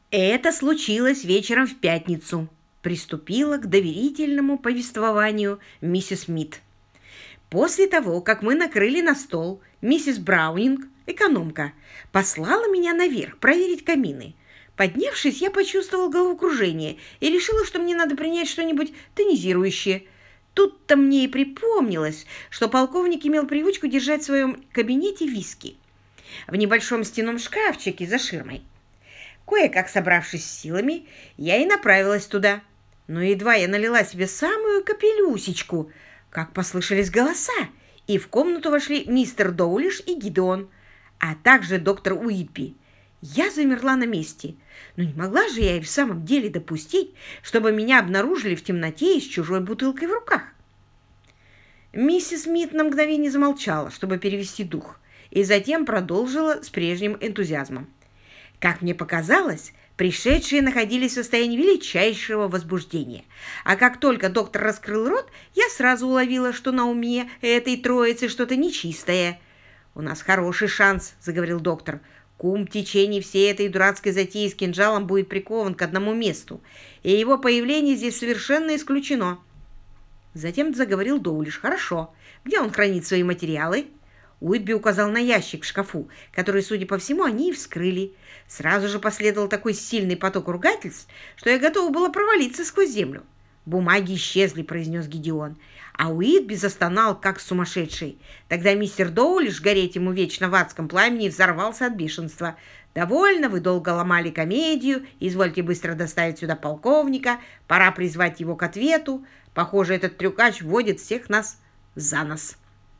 Это случилось вечером в пятницу. Приступила к доверительному повествованию миссис Смит. После того, как мы накрыли на стол, миссис Браунинг, экономка, послала меня наверх проверить камины. Поднявшись, я почувствовал головокружение и решила, что мне надо принять что-нибудь тонизирующее. Тут-то мне и припомнилось, что полковник имел привычку держать в своем кабинете виски в небольшом стенном шкафчике за ширмой. Кое-как собравшись с силами, я и направилась туда. Но едва я налила себе самую капелюсечку, как послышались голоса, и в комнату вошли мистер Доулиш и Гидеон, а также доктор Уитби. Я замерла на месте, но не могла же я и в самом деле допустить, чтобы меня обнаружили в темноте и с чужой бутылкой в руках. Миссис Смит на мгновение замолчала, чтобы перевести дух, и затем продолжила с прежним энтузиазмом. Как мне показалось, пришедшие находились в состоянии величайшего возбуждения. А как только доктор раскрыл рот, я сразу уловила, что на уме этой троицы что-то нечистое. «У нас хороший шанс», — заговорил доктор. «Кум в течение всей этой дурацкой затеи с кинжалом будет прикован к одному месту, и его появление здесь совершенно исключено». Затем заговорил Доулиш. «Хорошо. Где он хранит свои материалы?» Уитби указал на ящик в шкафу, который, судя по всему, они и вскрыли. Сразу же последовал такой сильный поток ругательств, что я готова была провалиться сквозь землю. «Бумаги исчезли», — произнес Гидеон, а Уитби застонал, как сумасшедший. Тогда мистер Доулиш, гореть ему вечно в адском пламени, взорвался от бешенства. «Довольно, вы долго ломали комедию, извольте быстро доставить сюда полковника, пора призвать его к ответу. Похоже, этот трюкач вводит всех нас за нос».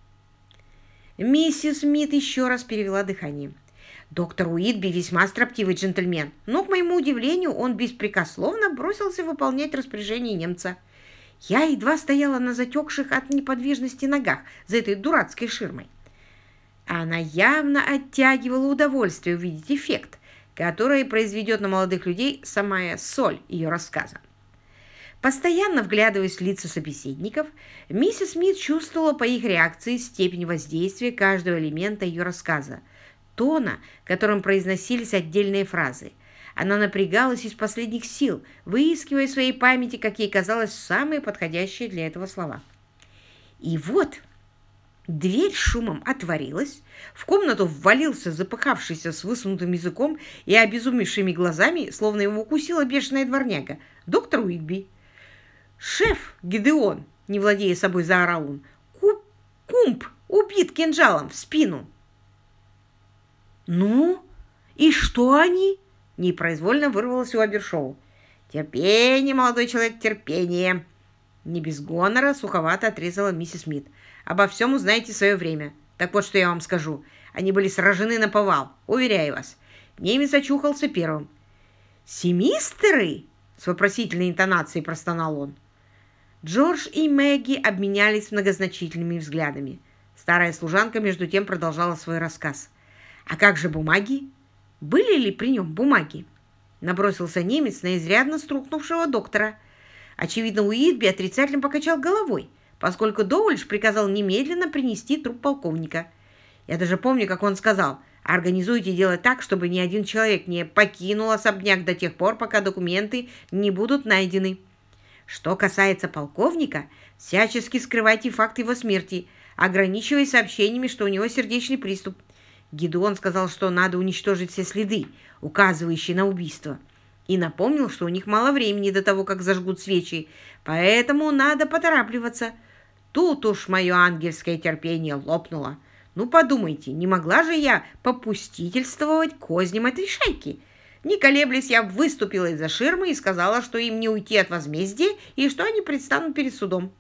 Миссис Смит еще раз перевела дыхание. Доктор Уитби весьма строптивый джентльмен, но, к моему удивлению, он беспрекословно бросился выполнять распоряжение немца. Я едва стояла на затекших от неподвижности ногах за этой дурацкой ширмой. Она явно оттягивала удовольствие увидеть эффект, который произведет на молодых людей самая соль ее рассказа. Постоянно вглядываясь в лица собеседников, миссис Смит чувствовала по их реакции степень воздействия каждого элемента ее рассказа, тона, которым произносились отдельные фразы. Она напрягалась из последних сил, выискивая в своей памяти, как ей казалось, самые подходящие для этого слова. И вот дверь шумом отворилась, в комнату ввалился запыхавшийся с высунутым языком и обезумевшими глазами, словно его укусила бешеная дворняга, доктор Уитби. «Шеф Гидеон!» — не владея собой, заорал он. «Кумп убит кинжалом в спину!» «Ну, и что они?» — непроизвольно вырвалось у Абершоу. «Терпение, молодой человек, терпение!» Не без гонора суховато отрезала миссис Смит. «Обо всем узнаете в свое время. Так вот, что я вам скажу. Они были сражены наповал, уверяю вас. Немец очухался первым». «Семистеры?» — с вопросительной интонацией простонал он. Джордж и Мэгги обменялись многозначительными взглядами. Старая служанка, между тем, продолжала свой рассказ. «А как же бумаги? Были ли при нем бумаги?» Набросился немец на изрядно струхнувшего доктора. Очевидно, Уитби отрицательно покачал головой, поскольку Доулиш приказал немедленно принести труп полковника. Я даже помню, как он сказал: «Организуйте дело так, чтобы ни один человек не покинул особняк до тех пор, пока документы не будут найдены. Что касается полковника, всячески скрывайте факт его смерти, ограничиваясь сообщениями, что у него сердечный приступ». Гидеон сказал, что надо уничтожить все следы, указывающие на убийство, и напомнил, что у них мало времени до того, как зажгут свечи, поэтому надо поторапливаться. Тут уж мое ангельское терпение лопнуло. Ну, подумайте, не могла же я попустительствовать козням этой шайки? Не колеблясь, я выступила из-за ширмы и сказала, что им не уйти от возмездия и что они предстанут перед судом.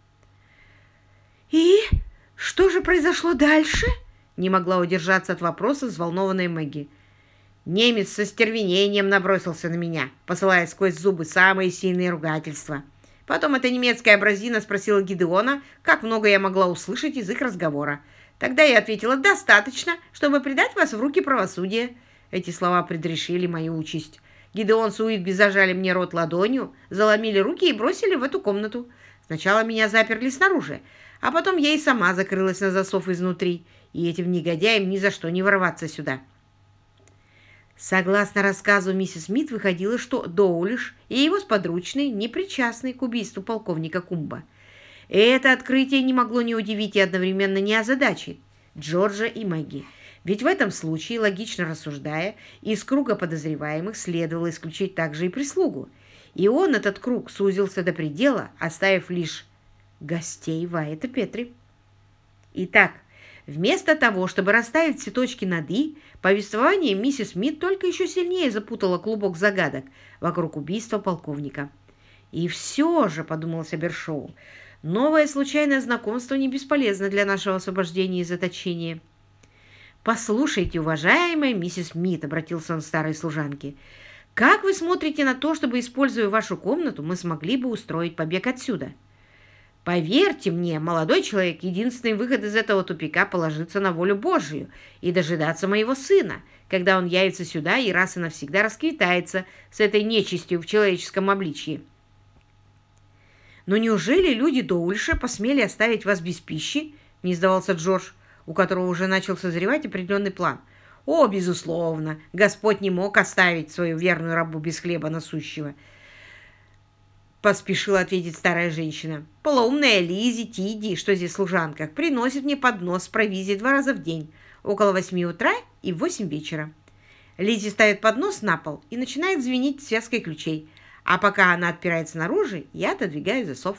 «И что же произошло дальше?» Не могла удержаться от вопроса взволнованная Мэгги. Немец со стервенением набросился на меня, посылая сквозь зубы самые сильные ругательства. Потом эта немецкая образина спросила Гидеона, как много я могла услышать из их разговора. Тогда я ответила: «Достаточно, чтобы предать вас в руки правосудия». Эти слова предрешили мою участь. Гидеон с Уитби зажали мне рот ладонью, заломили руки и бросили в эту комнату. Сначала меня заперли снаружи, а потом я и сама закрылась на засов изнутри, и этим негодяям ни за что не ворваться сюда. Согласно рассказу миссис Смит, выходило, что Доулиш и его сподручные не причастны к убийству полковника Кумба. Это открытие не могло не удивить и одновременно не озадачить Джорджа и Мэгги. Ведь в этом случае, логично рассуждая, из круга подозреваемых следовало исключить также и прислугу. И он, этот круг, сузился до предела, оставив лишь гостей Вайета Петри. Итак, вместо того, чтобы расставить все точки над «и», повествование миссис Смит только еще сильнее запутало клубок загадок вокруг убийства полковника. «И все же», — подумалось Абершоу, — «новое случайное знакомство не бесполезно для нашего освобождения из заточения». «Послушайте, уважаемая миссис Смит», — обратился он к старой служанке, — «как вы смотрите на то, чтобы, используя вашу комнату, мы смогли бы устроить побег отсюда? Поверьте мне, молодой человек, единственный выход из этого тупика — положиться на волю Божию и дожидаться моего сына, когда он явится сюда и раз и навсегда расквитается с этой нечистью в человеческом обличье». «Но неужели люди Доульша посмели оставить вас без пищи?» — не сдавался Джордж, у которого уже начал созревать определенный план. «О, безусловно, Господь не мог оставить свою верную рабу без хлеба насущего», — поспешила ответить старая женщина. «Полоумная Лиззи Тиди, что здесь служанка, приносит мне поднос с провизией 2 раза в день, около 8 утра и в 8 вечера. Лиззи ставит поднос на пол и начинает звенеть связкой ключей, а пока она отпирает снаружи, я отодвигаю засов».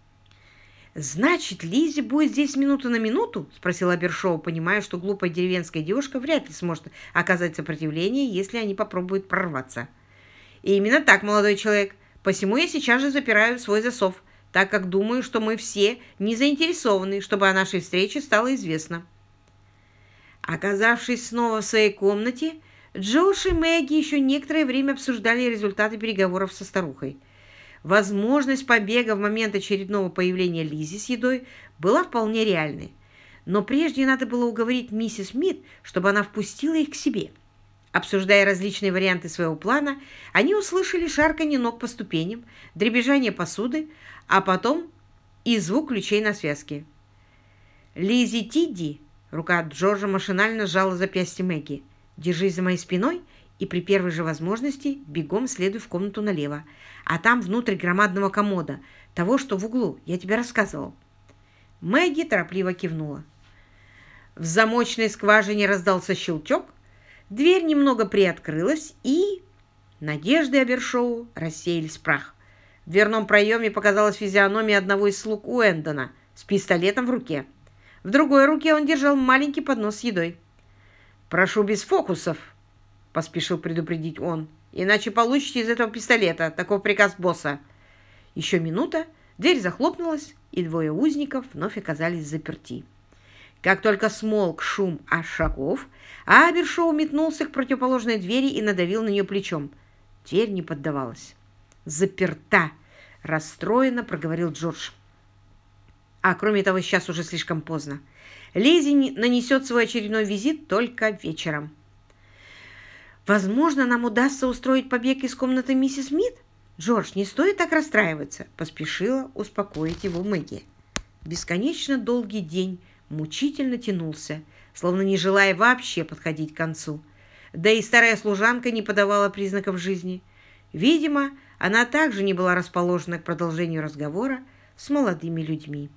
«Значит, Лиззи будет здесь минуту на минуту?» — спросила Абершоу, понимая, что глупая деревенская девушка вряд ли сможет оказать сопротивление, если они попробуют прорваться. «И именно так, молодой человек. Посему я сейчас же запираю свой засов, так как думаю, что мы все не заинтересованы, чтобы о нашей встрече стало известно». Оказавшись снова в своей комнате, Джордж и Мэгги еще некоторое время обсуждали результаты переговоров со старухой. Возможность побега в момент очередного появления Лиззи с едой была вполне реальной. Но прежде надо было уговорить миссис Смит, чтобы она впустила их к себе. Обсуждая различные варианты своего плана, они услышали шарканье ног по ступеням, дребезжание посуды, а потом и звук ключей на связке. «Лиззи Тидди!» — рука Джорджа машинально сжала запястье Мэгги. «Держись за моей спиной и при первой же возможности бегом следуй в комнату налево, а там внутрь громадного комода, того, что в углу, я тебе рассказывал». Мэгги торопливо кивнула. В замочной скважине раздался щелчок, дверь немного приоткрылась, и надежды Абершоу рассеялись в прах. В дверном проеме показалась физиономия одного из слуг Уэндона с пистолетом в руке. В другой руке он держал маленький поднос с едой. «Прошу без фокусов», — поспешил предупредить он, «иначе получите из этого пистолета. Таков приказ босса». Еще минута, дверь захлопнулась, и 2 узников вновь оказались заперти. Как только смолк шум шагов, Абершоу метнулся к противоположной двери и надавил на нее плечом. Дверь не поддавалась. «Заперта!» — расстроенно проговорил Джордж. А кроме того, сейчас уже слишком поздно. Лиззи нанесет свой очередной визит только вечером. «Возможно, нам удастся устроить побег из комнаты миссис Смит? Джордж, не стоит так расстраиваться», — поспешила успокоить его Мэгги. Бесконечно долгий день мучительно тянулся, словно не желая вообще подходить к концу. Да и старая служанка не подавала признаков жизни. Видимо, она также не была расположена к продолжению разговора с молодыми людьми.